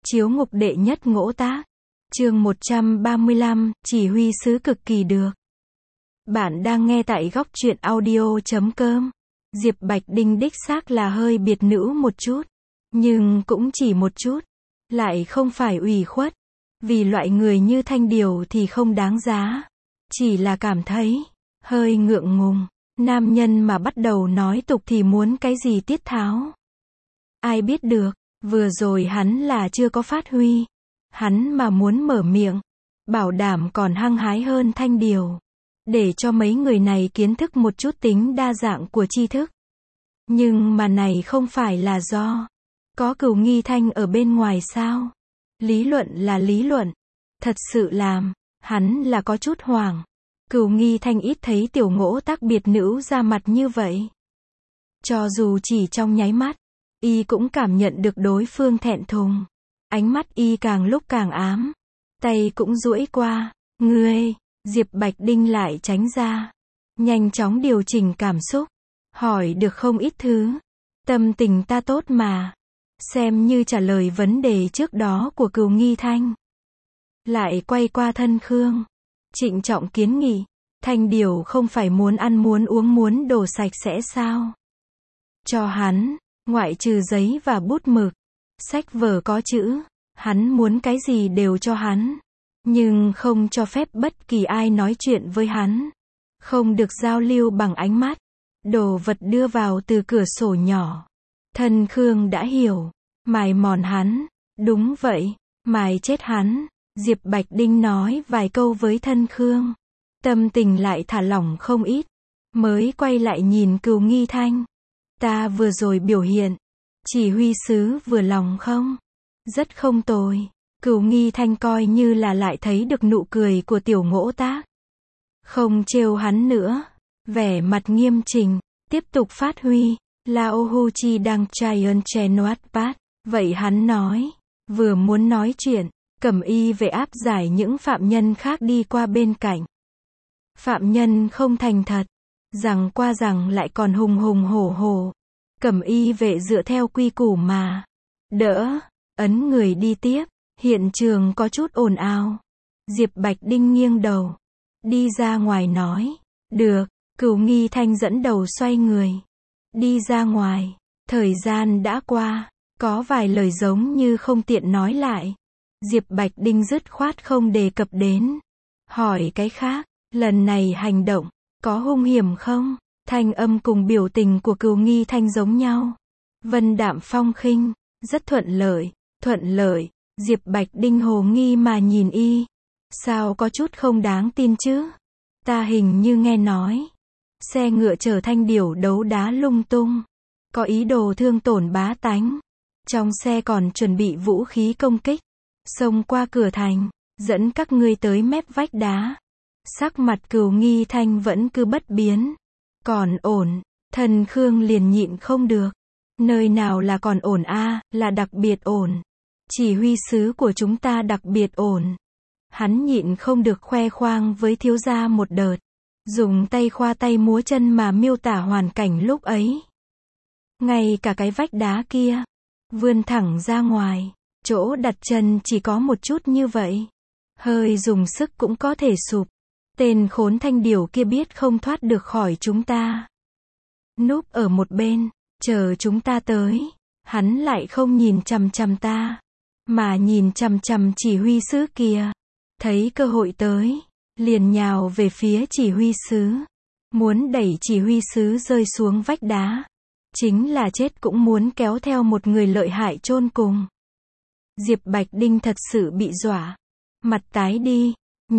Chiếu ngục đệ nhất ngỗ tác. Chương 135, chỉ huy sứ cực kỳ được. Bạn đang nghe tại góc truyện audio.com. Diệp Bạch Đinh đích xác là hơi biệt nữ một chút. Nhưng cũng chỉ một chút. Lại không phải ủy khuất. Vì loại người như Thanh Điều thì không đáng giá. Chỉ là cảm thấy hơi ngượng ngùng. Nam nhân mà bắt đầu nói tục thì muốn cái gì tiết tháo. Ai biết được, vừa rồi hắn là chưa có phát huy. Hắn mà muốn mở miệng, bảo đảm còn hăng hái hơn Thanh Điều. Để cho mấy người này kiến thức một chút tính đa dạng của tri thức. Nhưng mà này không phải là do có Cửu Nghi Thanh ở bên ngoài sao? Lý luận là lý luận. Thật sự làm, hắn là có chút hoảng. Cửu Nghi Thanh ít thấy tiểu ngỗ tác biệt nữ ra mặt như vậy. Cho dù chỉ trong nháy mắt, y cũng cảm nhận được đối phương thẹn thùng. Ánh mắt y càng lúc càng ám. Tay cũng duỗi qua. Ngươi, Diệp Bạch Đinh lại tránh ra. Nhanh chóng điều chỉnh cảm xúc. Hỏi được không ít thứ. Tâm tình ta tốt mà. Xem như trả lời vấn đề trước đó của Cửu Nghi Thanh. Lại quay qua Thân Khương. Trịnh trọng kiến nghị. Thanh Điều không phải muốn ăn muốn uống muốn đồ sạch sẽ sao? Cho hắn, ngoại trừ giấy và bút mực. Sách vở có chữ. Hắn muốn cái gì đều cho hắn. Nhưng không cho phép bất kỳ ai nói chuyện với hắn. Không được giao lưu bằng ánh mắt. Đồ vật đưa vào từ cửa sổ nhỏ. Thân Khương đã hiểu. Mài mòn hắn. Đúng vậy. Mài chết hắn. Diệp Bạch Đinh nói vài câu với Thân Khương. Tâm tình lại thả lỏng không ít. Mới quay lại nhìn Cửu Nghi Thanh. Ta vừa rồi biểu hiện. Chỉ huy sứ vừa lòng không? Rất không tồi. Cửu Nghi Thanh coi như là lại thấy được nụ cười của tiểu ngỗ tác. Không trêu hắn nữa. Vẻ mặt nghiêm chỉnh. Tiếp tục phát huy. Lao Hu Chi đang Giant Chenoat Pat. Vậy hắn nói. Vừa muốn nói chuyện. Cẩm y về áp giải những phạm nhân khác đi qua bên cạnh. Phạm nhân không thành thật. Rằng qua rằng lại còn hùng hùng hổ hổ. Cẩm y vệ dựa theo quy củ mà. Đỡ. Ấn người đi tiếp. Hiện trường có chút ồn ào. Diệp Bạch Đinh nghiêng đầu. Đi ra ngoài nói. Được. Cửu Nghi Thanh dẫn đầu xoay người. Đi ra ngoài. Thời gian đã qua. Có vài lời giống như không tiện nói lại. Diệp Bạch Đinh dứt khoát không đề cập đến. Hỏi cái khác. Lần này hành động. Có hung hiểm không? Thanh âm cùng biểu tình của Cửu Nghi Thanh giống nhau. Vân đạm phong khinh. Rất thuận lợi. Thuận lợi. Diệp Bạch Đinh hồ nghi mà nhìn y. Sao có chút không đáng tin chứ? Ta hình như nghe nói. Xe ngựa chở Thanh Điều đấu đá lung tung. Có ý đồ thương tổn bá tánh. Trong xe còn chuẩn bị vũ khí công kích. Xông qua cửa thành. Dẫn các ngươi tới mép vách đá. Sắc mặt Cửu Nghi Thanh vẫn cứ bất biến. Còn ổn. Thân Khương liền nhịn không được. Nơi nào là còn ổn a, là đặc biệt ổn. Chỉ huy sứ của chúng ta đặc biệt ổn. Hắn nhịn không được khoe khoang với thiếu gia một đợt. Dùng tay khoa tay múa chân mà miêu tả hoàn cảnh lúc ấy. Ngay cả cái vách đá kia. Vươn thẳng ra ngoài. Chỗ đặt chân chỉ có một chút như vậy. Hơi dùng sức cũng có thể sụp. Tên khốn Thanh Điều kia biết không thoát được khỏi chúng ta. Núp ở một bên. Chờ chúng ta tới. Hắn lại không nhìn chằm chằm ta. Mà nhìn chằm chằm chỉ huy sứ kia. Thấy cơ hội tới. Liền nhào về phía chỉ huy sứ. Muốn đẩy chỉ huy sứ rơi xuống vách đá. Chính là chết cũng muốn kéo theo một người lợi hại chôn cùng. Diệp Bạch Đinh thật sự bị dọa. Mặt tái đi.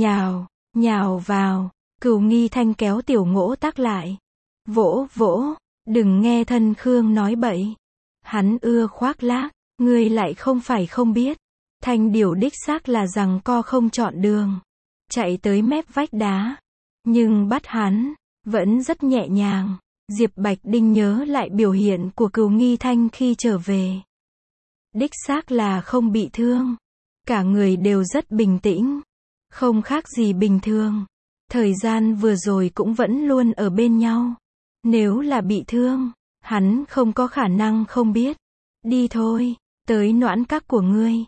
Nhào vào. Cửu Nghi Thanh kéo tiểu ngỗ tác lại. Vỗ. Đừng nghe Thân Khương nói bậy. Hắn ưa khoác lác. Ngươi lại không phải không biết. Thanh Điều đích xác là rằng co không chọn đường. Chạy tới mép vách đá. Nhưng bắt hắn. Vẫn rất nhẹ nhàng. Diệp Bạch Đinh nhớ lại biểu hiện của Cửu Nghi Thanh khi trở về. Đích xác là không bị thương. Cả người đều rất bình tĩnh. Không khác gì bình thường. Thời gian vừa rồi cũng vẫn luôn ở bên nhau. Nếu là bị thương, hắn không có khả năng không biết. Đi thôi, tới noãn các của ngươi.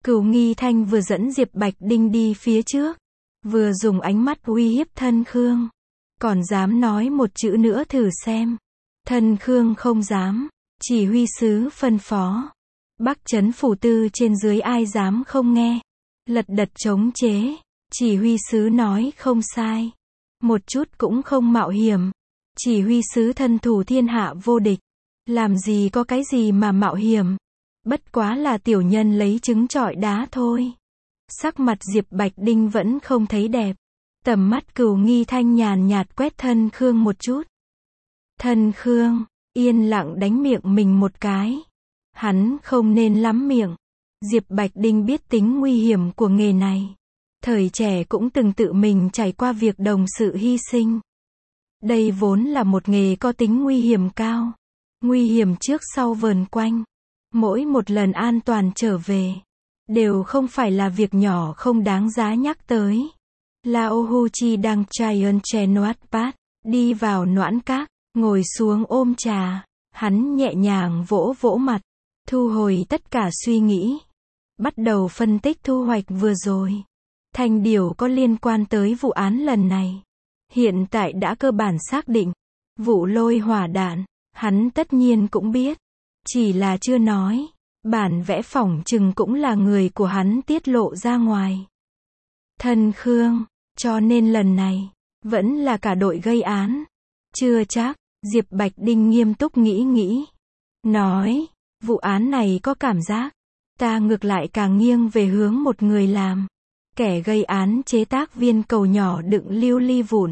Cửu Nghi Thanh vừa dẫn Diệp Bạch Đinh đi phía trước, vừa dùng ánh mắt uy hiếp Thân Khương. Còn dám nói một chữ nữa thử xem. Thân Khương không dám. Chỉ huy sứ phân phó. Bắc Trấn phủ tư trên dưới ai dám không nghe. Lật đật chống chế. Chỉ huy sứ nói không sai. Một chút cũng không mạo hiểm. Chỉ huy sứ thân thủ thiên hạ vô địch. Làm gì có cái gì mà mạo hiểm. Bất quá là tiểu nhân lấy trứng trọi đá thôi. Sắc mặt Diệp Bạch Đinh vẫn không thấy đẹp. Tầm mắt Cửu Nghi Thanh nhàn nhạt quét Thân Khương một chút. Thân Khương yên lặng đánh miệng mình một cái. Hắn không nên lắm miệng. Diệp Bạch Đinh biết tính nguy hiểm của nghề này. Thời trẻ cũng từng tự mình trải qua việc đồng sự hy sinh. Đây vốn là một nghề có tính nguy hiểm cao. Nguy hiểm trước sau vờn quanh. Mỗi một lần an toàn trở về, đều không phải là việc nhỏ không đáng giá nhắc tới. Lao Hu Chi đang Giant Chenoat Pat, đi vào noãn các, ngồi xuống ôm trà. Hắn nhẹ nhàng vỗ vỗ mặt, thu hồi tất cả suy nghĩ. Bắt đầu phân tích thu hoạch vừa rồi. Thanh điều có liên quan tới vụ án lần này. Hiện tại đã cơ bản xác định. Vụ lôi hỏa đạn, hắn tất nhiên cũng biết. Chỉ là chưa nói. Bản vẽ phỏng chừng cũng là người của hắn tiết lộ ra ngoài. Thân Khương, cho nên lần này, vẫn là cả đội gây án. Chưa chắc, Diệp Bạch Đinh nghiêm túc nghĩ. Nói, vụ án này có cảm giác. Ta ngược lại càng nghiêng về hướng một người làm. Kẻ gây án chế tác viên cầu nhỏ đựng lưu ly vụn.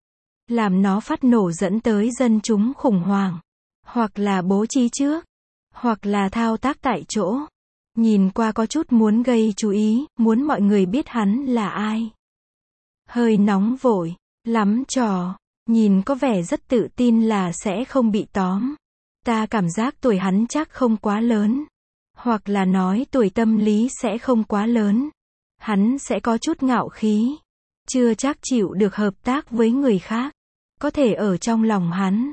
Làm nó phát nổ dẫn tới dân chúng khủng hoảng. Hoặc là bố trí trước. Hoặc là thao tác tại chỗ. Nhìn qua có chút muốn gây chú ý, muốn mọi người biết hắn là ai. Hơi nóng vội, lắm trò, nhìn có vẻ rất tự tin là sẽ không bị tóm. Ta cảm giác tuổi hắn chắc không quá lớn. Hoặc là nói tuổi tâm lý sẽ không quá lớn. Hắn sẽ có chút ngạo khí. Chưa chắc chịu được hợp tác với người khác. Có thể ở trong lòng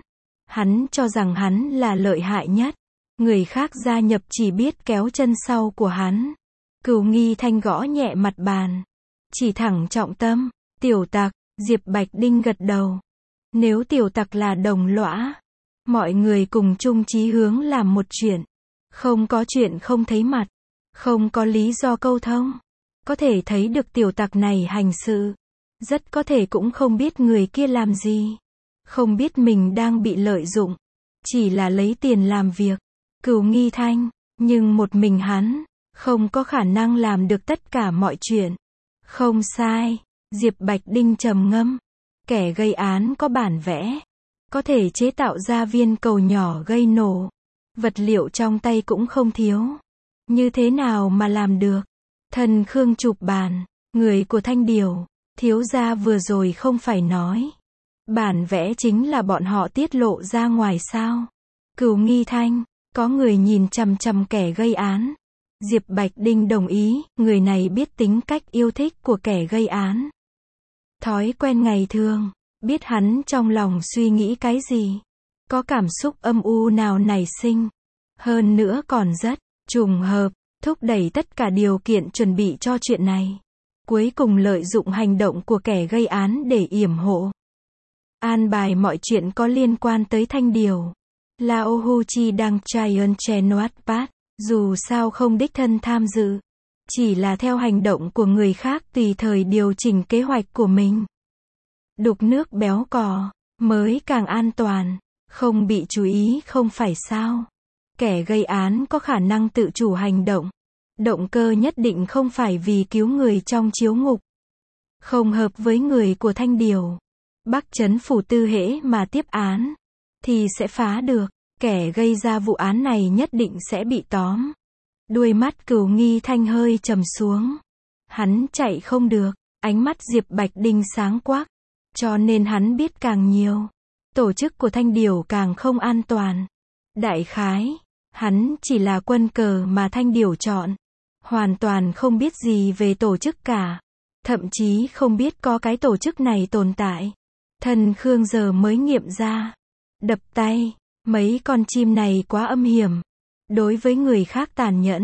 hắn cho rằng hắn là lợi hại nhất. Người khác gia nhập chỉ biết kéo chân sau của hắn. Cửu Nghi Thanh gõ nhẹ mặt bàn. Chỉ thẳng trọng tâm. Tiểu tặc, Diệp Bạch Đinh gật đầu. Nếu tiểu tặc là đồng lõa, mọi người cùng chung chí hướng làm một chuyện. Không có chuyện không thấy mặt. Không có lý do câu thông. Có thể thấy được tiểu tặc này hành sự. Rất có thể cũng không biết người kia làm gì. Không biết mình đang bị lợi dụng. Chỉ là lấy tiền làm việc. Cửu Nghi Thanh, nhưng một mình hắn, không có khả năng làm được tất cả mọi chuyện. Không sai, Diệp Bạch Đinh trầm ngâm. Kẻ gây án có bản vẽ. Có thể chế tạo ra viên cầu nhỏ gây nổ. Vật liệu trong tay cũng không thiếu. Như thế nào mà làm được? Thân Khương chụp bàn. Người của Thanh Điều, thiếu gia vừa rồi không phải nói. Bản vẽ chính là bọn họ tiết lộ ra ngoài sao? Cửu Nghi Thanh, có người nhìn chằm chằm kẻ gây án. Diệp Bạch Đinh đồng ý, người này biết tính cách yêu thích của kẻ gây án. Thói quen ngày thường, biết hắn trong lòng suy nghĩ cái gì. Có cảm xúc âm u nào nảy sinh. Hơn nữa còn rất trùng hợp, thúc đẩy tất cả điều kiện chuẩn bị cho chuyện này. Cuối cùng lợi dụng hành động của kẻ gây án để yểm hộ. An bài mọi chuyện có liên quan tới Thanh Điều. Lao Hu Chi đang Giant Chenoat Pat, dù sao không đích thân tham dự. Chỉ là theo hành động của người khác tùy thời điều chỉnh kế hoạch của mình. Đục nước béo cò, mới càng an toàn. Không bị chú ý không phải sao. Kẻ gây án có khả năng tự chủ hành động. Động cơ nhất định không phải vì cứu người trong chiếu ngục. Không hợp với người của Thanh Điều. Bắc Trấn phủ tư hễ mà tiếp án, thì sẽ phá được. Kẻ gây ra vụ án này nhất định sẽ bị tóm. Đuôi mắt Cửu Nghi Thanh hơi trầm xuống. Hắn chạy không được. Ánh mắt Diệp Bạch Đinh sáng quắc. Cho nên hắn biết càng nhiều. Tổ chức của Thanh Điều càng không an toàn. Đại khái, hắn chỉ là quân cờ mà Thanh Điều chọn. Hoàn toàn không biết gì về tổ chức cả. Thậm chí không biết có cái tổ chức này tồn tại. Thân Khương giờ mới nghiệm ra. Đập tay. Mấy con chim này quá âm hiểm. Đối với người khác tàn nhẫn.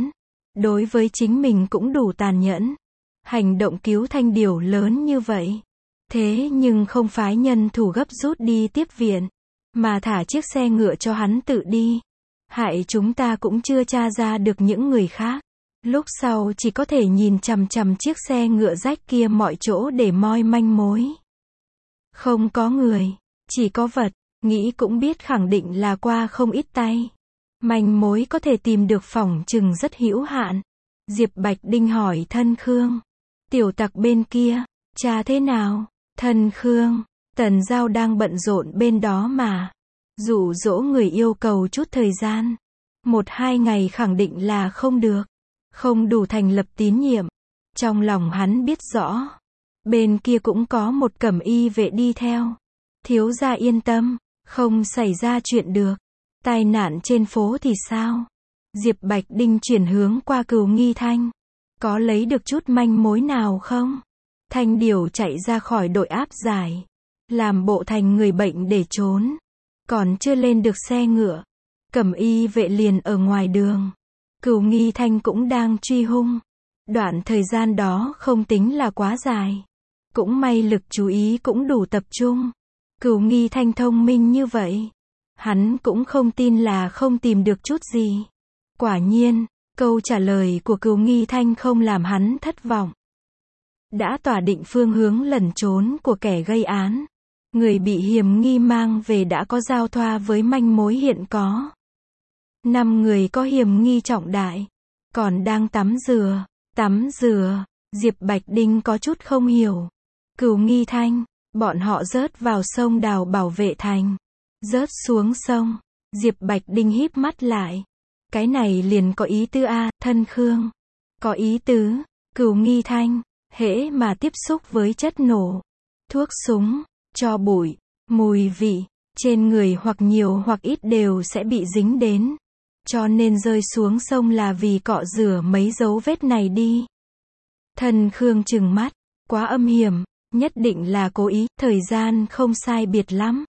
Đối với chính mình cũng đủ tàn nhẫn. Hành động cứu Thanh Điểu lớn như vậy. Thế nhưng không phái nhân thủ gấp rút đi tiếp viện, mà thả chiếc xe ngựa cho hắn tự đi. Hại chúng ta cũng chưa tra ra được những người khác. Lúc sau chỉ có thể nhìn chằm chằm chiếc xe ngựa rách kia mọi chỗ để moi manh mối. Không có người, chỉ có vật, nghĩ cũng biết khẳng định là qua không ít tay. Manh mối có thể tìm được phỏng chừng rất hữu hạn. Diệp Bạch Đinh hỏi Thân Khương. Tiểu tặc bên kia, tra thế nào? Thân Khương, Tần Giao đang bận rộn bên đó mà. Dụ dỗ người yêu cầu chút thời gian. 1-2 ngày khẳng định là không được. Không đủ thành lập tín nhiệm. Trong lòng hắn biết rõ. Bên kia cũng có một cẩm y vệ đi theo. Thiếu gia yên tâm, không xảy ra chuyện được. Tai nạn trên phố thì sao? Diệp Bạch Đinh chuyển hướng qua Cửu Nghi Thanh. Có lấy được chút manh mối nào không? Thanh Điểu chạy ra khỏi đội áp giải. Làm bộ thành người bệnh để trốn. Còn chưa lên được xe ngựa. Cẩm y vệ liền ở ngoài đường. Cửu Nghi Thanh cũng đang truy hung. Đoạn thời gian đó không tính là quá dài. Cũng may lực chú ý cũng đủ tập trung. Cửu Nghi Thanh thông minh như vậy. Hắn cũng không tin là không tìm được chút gì. Quả nhiên, câu trả lời của Cửu Nghi Thanh không làm hắn thất vọng. Đã tỏa định phương hướng lẩn trốn của kẻ gây án. Người bị hiểm nghi mang về đã có giao thoa với manh mối hiện có. 5 người có hiểm nghi trọng đại. Còn đang tắm dừa. Tắm dừa. Diệp Bạch Đinh có chút không hiểu. Cửu Nghi Thanh, bọn họ rớt vào sông Đào bảo vệ thành. Rớt xuống sông. Diệp Bạch Đinh híp mắt lại. Cái này liền có ý tứ a, Thân Khương. Có ý tứ. Cửu Nghi Thanh, hễ mà tiếp xúc với chất nổ, thuốc súng, tro bụi, mùi vị, trên người hoặc nhiều hoặc ít đều sẽ bị dính đến. Cho nên rơi xuống sông là vì cọ rửa mấy dấu vết này đi. Thân Khương trừng mắt, quá âm hiểm, nhất định là cố ý, thời gian không sai biệt lắm.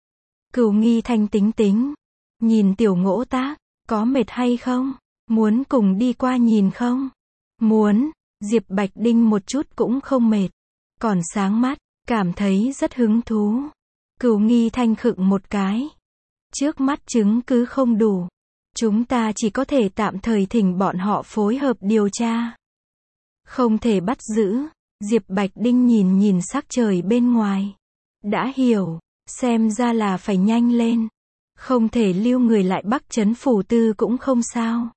Cửu Nghi Thanh tính tính, nhìn Tiểu Ngỗ Tác, có mệt hay không? Muốn cùng đi qua nhìn không? Muốn. Diệp Bạch Đinh một chút cũng không mệt. Còn sáng mắt, cảm thấy rất hứng thú. Cửu Nghi Thanh khựng một cái. Trước mắt chứng cứ không đủ. Chúng ta chỉ có thể tạm thời thỉnh bọn họ phối hợp điều tra. Không thể bắt giữ. Diệp Bạch Đinh nhìn sắc trời bên ngoài. Đã hiểu, xem ra là phải nhanh lên. Không thể lưu người lại Bắc Trấn Phủ Tư cũng không sao.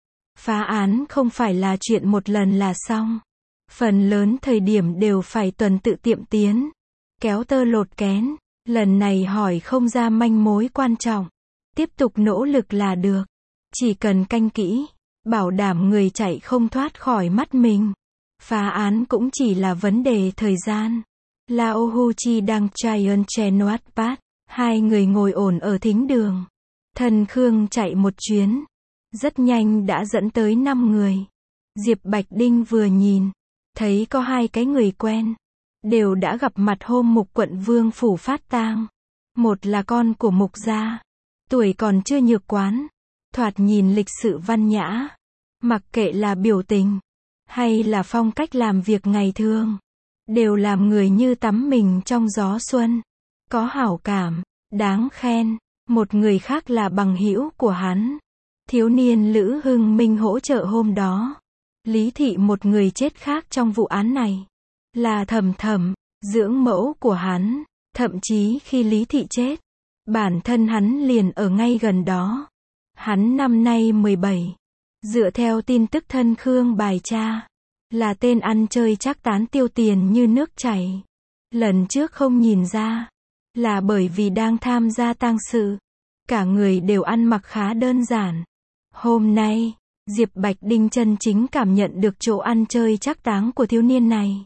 Phá án không phải là chuyện một lần là xong. Phần lớn thời điểm đều phải tuần tự tiệm tiến. Kéo tơ lột kén. Lần này hỏi không ra manh mối quan trọng. Tiếp tục nỗ lực là được. Chỉ cần canh kỹ. Bảo đảm người chạy không thoát khỏi mắt mình. Phá án cũng chỉ là vấn đề thời gian. Lao Hu Chi đang Giant Chenoat Pat. 2 người ngồi ổn ở thính đường. Thân Khương chạy một chuyến. Rất nhanh đã dẫn tới 5 người. Diệp Bạch Đinh vừa nhìn. Thấy có 2 cái người quen. Đều đã gặp mặt hôm Mục quận Vương phủ phát tang. Một là con của Mục gia. Tuổi còn chưa nhược quán. Thoạt nhìn lịch sự văn nhã. Mặc kệ là biểu tình. Hay là phong cách làm việc ngày thường. Đều làm người như tắm mình trong gió xuân. Có hảo cảm. Đáng khen. Một người khác là bằng hữu của hắn. Thiếu niên Lữ Hưng Minh hỗ trợ hôm đó. Lý Thị một người chết khác trong vụ án này. Là Thẩm Thẩm, dưỡng mẫu của hắn. Thậm chí khi Lý Thị chết, bản thân hắn liền ở ngay gần đó. Hắn năm nay 17. Dựa theo tin tức Thân Khương bài tra, là tên ăn chơi trác tán tiêu tiền như nước chảy. Lần trước không nhìn ra, là bởi vì đang tham gia tang sự. Cả người đều ăn mặc khá đơn giản. Hôm nay, Diệp Bạch Đinh chân chính cảm nhận được chỗ ăn chơi trác táng của thiếu niên này.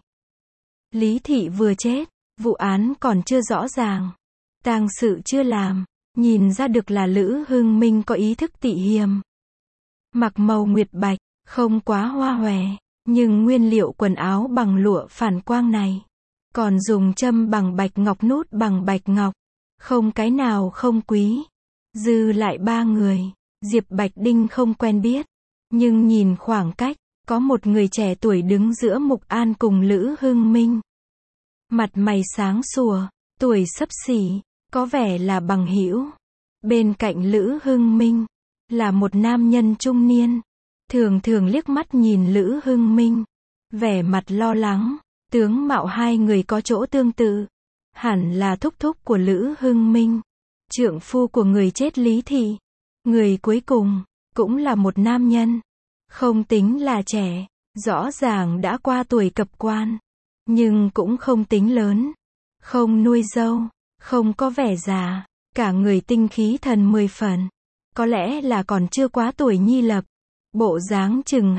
Lý Thị vừa chết, vụ án còn chưa rõ ràng. Tang sự chưa làm, nhìn ra được là Lữ Hưng Minh có ý thức tị hiềm. Mặc màu nguyệt bạch, không quá hoa hòe, nhưng nguyên liệu quần áo bằng lụa phản quang này. Còn dùng châm bằng bạch ngọc, nút bằng bạch ngọc. Không cái nào không quý. Dư lại 3 người. Diệp Bạch Đinh không quen biết. Nhưng nhìn khoảng cách, có một người trẻ tuổi đứng giữa Mục An cùng Lữ Hưng Minh. Mặt mày sáng sủa, tuổi xấp xỉ, có vẻ là bằng hữu. Bên cạnh Lữ Hưng Minh, là một nam nhân trung niên. Thường thường liếc mắt nhìn Lữ Hưng Minh, vẻ mặt lo lắng, tướng mạo hai người có chỗ tương tự. Hẳn là thúc thúc của Lữ Hưng Minh, trượng phu của người chết Lý Thị. Người cuối cùng, cũng là một nam nhân. Không tính là trẻ, rõ ràng đã qua tuổi cập quan. Nhưng cũng không tính lớn. Không nuôi dâu, không có vẻ già, cả người tinh khí thần 10 phần. Có lẽ là còn chưa quá tuổi nhi lập. Bộ dáng chừng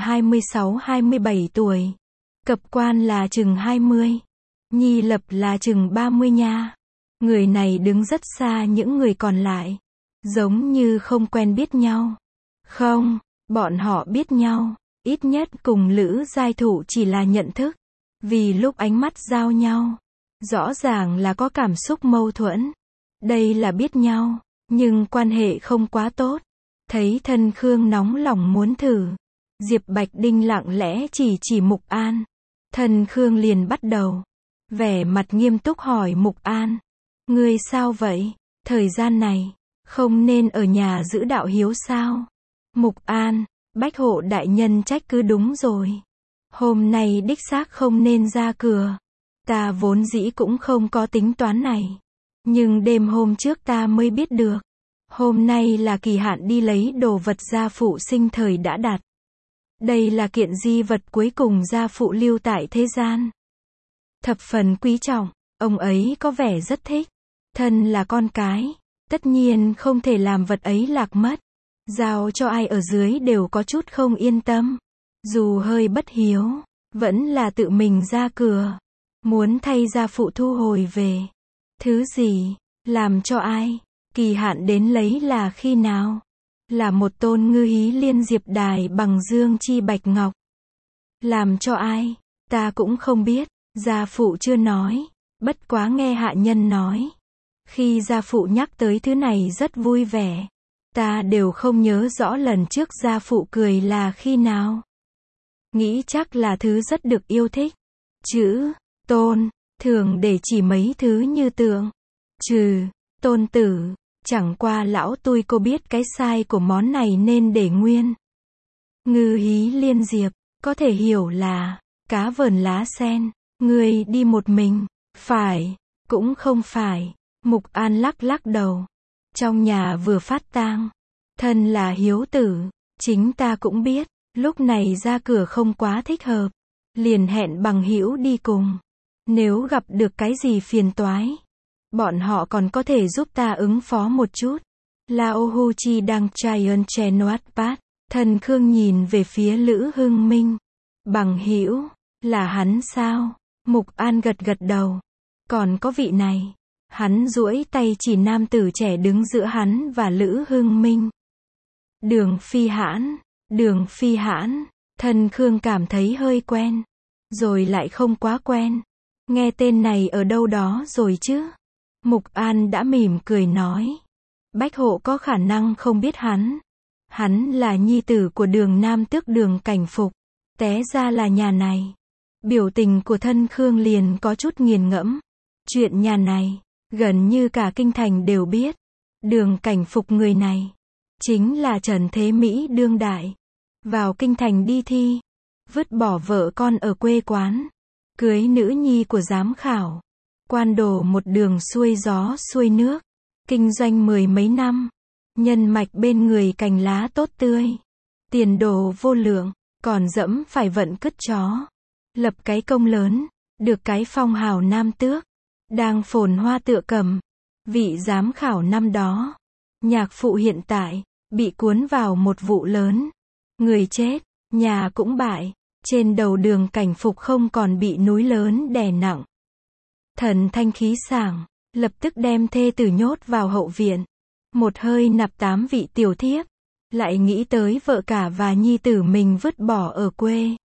26-27 tuổi. Cập quan là chừng 20. Nhi lập là chừng 30 nha. Người này đứng rất xa những người còn lại. Giống như không quen biết nhau. Không, bọn họ biết nhau. Ít nhất cùng Lữ Giai Thụ chỉ là nhận thức. Vì lúc ánh mắt giao nhau, rõ ràng là có cảm xúc mâu thuẫn. Đây là biết nhau, nhưng quan hệ không quá tốt. Thấy Thân Khương nóng lòng muốn thử. Diệp Bạch Đinh lặng lẽ chỉ Mục An. Thân Khương liền bắt đầu. Vẻ mặt nghiêm túc hỏi Mục An. Ngươi sao vậy? Thời gian này, không nên ở nhà giữ đạo hiếu sao? Mục An, Bách hộ đại nhân trách cứ đúng rồi. Hôm nay đích xác không nên ra cửa. Ta vốn dĩ cũng không có tính toán này. Nhưng đêm hôm trước ta mới biết được. Hôm nay là kỳ hạn đi lấy đồ vật gia phụ sinh thời đã đặt. Đây là kiện di vật cuối cùng gia phụ lưu tại thế gian. Thập phần quý trọng, ông ấy có vẻ rất thích. Thân là con cái, tất nhiên không thể làm vật ấy lạc mất. Giao cho ai ở dưới đều có chút không yên tâm. Dù hơi bất hiếu, vẫn là tự mình ra cửa. Muốn thay gia phụ thu hồi về. Thứ gì? Làm cho ai? Kỳ hạn đến lấy là khi nào? Là một tôn ngư hí liên diệp đài bằng dương chi bạch ngọc. Làm cho ai? Ta cũng không biết. Gia phụ chưa nói. Bất quá nghe hạ nhân nói. Khi gia phụ nhắc tới thứ này rất vui vẻ. Ta đều không nhớ rõ lần trước gia phụ cười là khi nào. Nghĩ chắc là thứ rất được yêu thích. Chữ tôn thường để chỉ mấy thứ như tượng, trừ, tôn tử. Chẳng qua lão tui cô biết cái sai của món này nên để nguyên. Ngư hí liên diệp, có thể hiểu là cá vờn lá sen. Người đi một mình, phải, cũng không phải. Mục An lắc lắc đầu. Trong nhà vừa phát tang, thân là hiếu tử, chính ta cũng biết, lúc này ra cửa không quá thích hợp. Liền hẹn bằng hữu đi cùng. Nếu gặp được cái gì phiền toái, bọn họ còn có thể giúp ta ứng phó một chút. Lao Hu Chi đang Chien Chenoat Pat. Thần Khương nhìn về phía Lữ Hưng Minh. Bằng hữu, là hắn sao? Mục An gật gật đầu. Còn có vị này. Hắn duỗi tay chỉ nam tử trẻ đứng giữa hắn và Lữ Hưng Minh. Đường Phi Hãn. Đường Phi Hãn. Thần Khương cảm thấy hơi quen. Rồi lại không quá quen. Nghe tên này ở đâu đó rồi chứ? Mục An đã mỉm cười nói. Bách hộ có khả năng không biết hắn. Hắn là nhi tử của Đường Nam Tước Đường Cảnh Phục. Té ra là nhà này. Biểu tình của Thân Khương liền có chút nghiền ngẫm. Chuyện nhà này, gần như cả kinh thành đều biết. Đường Cảnh Phục người này, chính là Trần Thế Mỹ đương đại. Vào kinh thành đi thi. Vứt bỏ vợ con ở quê quán. Cưới nữ nhi của giám khảo. Quan đồ một đường xuôi gió xuôi nước. Kinh doanh 10 mấy năm. Nhân mạch bên người cành lá tốt tươi. Tiền đồ vô lượng. Còn dẫm phải vận cứt chó. Lập cái công lớn. Được cái phong hào nam tước. Đang phồn hoa tựa cầm. Vị giám khảo năm đó. Nhạc phụ hiện tại. Bị cuốn vào một vụ lớn. Người chết. Nhà cũng bại. Trên đầu Đường Cảnh Phục không còn bị núi lớn đè nặng. Thần thanh khí sảng. Lập tức đem thê tử nhốt vào hậu viện. Một hơi nạp 8 vị tiểu thiếp. Lại nghĩ tới vợ cả và nhi tử mình vứt bỏ ở quê.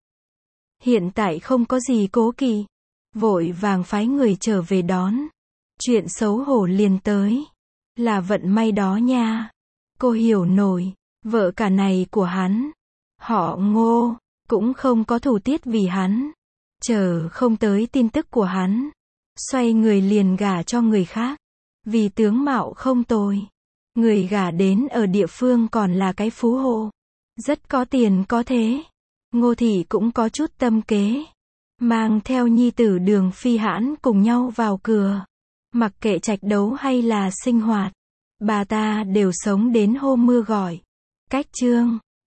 Hiện tại không có gì cố kỵ. Vội vàng phái người trở về đón. Chuyện xấu hổ liền tới. Là vận may đó nha. Cô hiểu nổi. Vợ cả này của hắn. Họ Ngô cũng không có thủ tiết vì hắn. Chờ không tới tin tức của hắn, xoay người liền gả cho người khác. Vì tướng mạo không tồi, người gả đến ở địa phương còn là cái phú hộ, rất có tiền có thế. Ngô thị cũng có chút tâm kế, mang theo nhi tử Đường Phi Hãn cùng nhau vào cửa. Mặc kệ trạch đấu hay là sinh hoạt, bà ta đều sống đến hô mưa gọi. Cách chương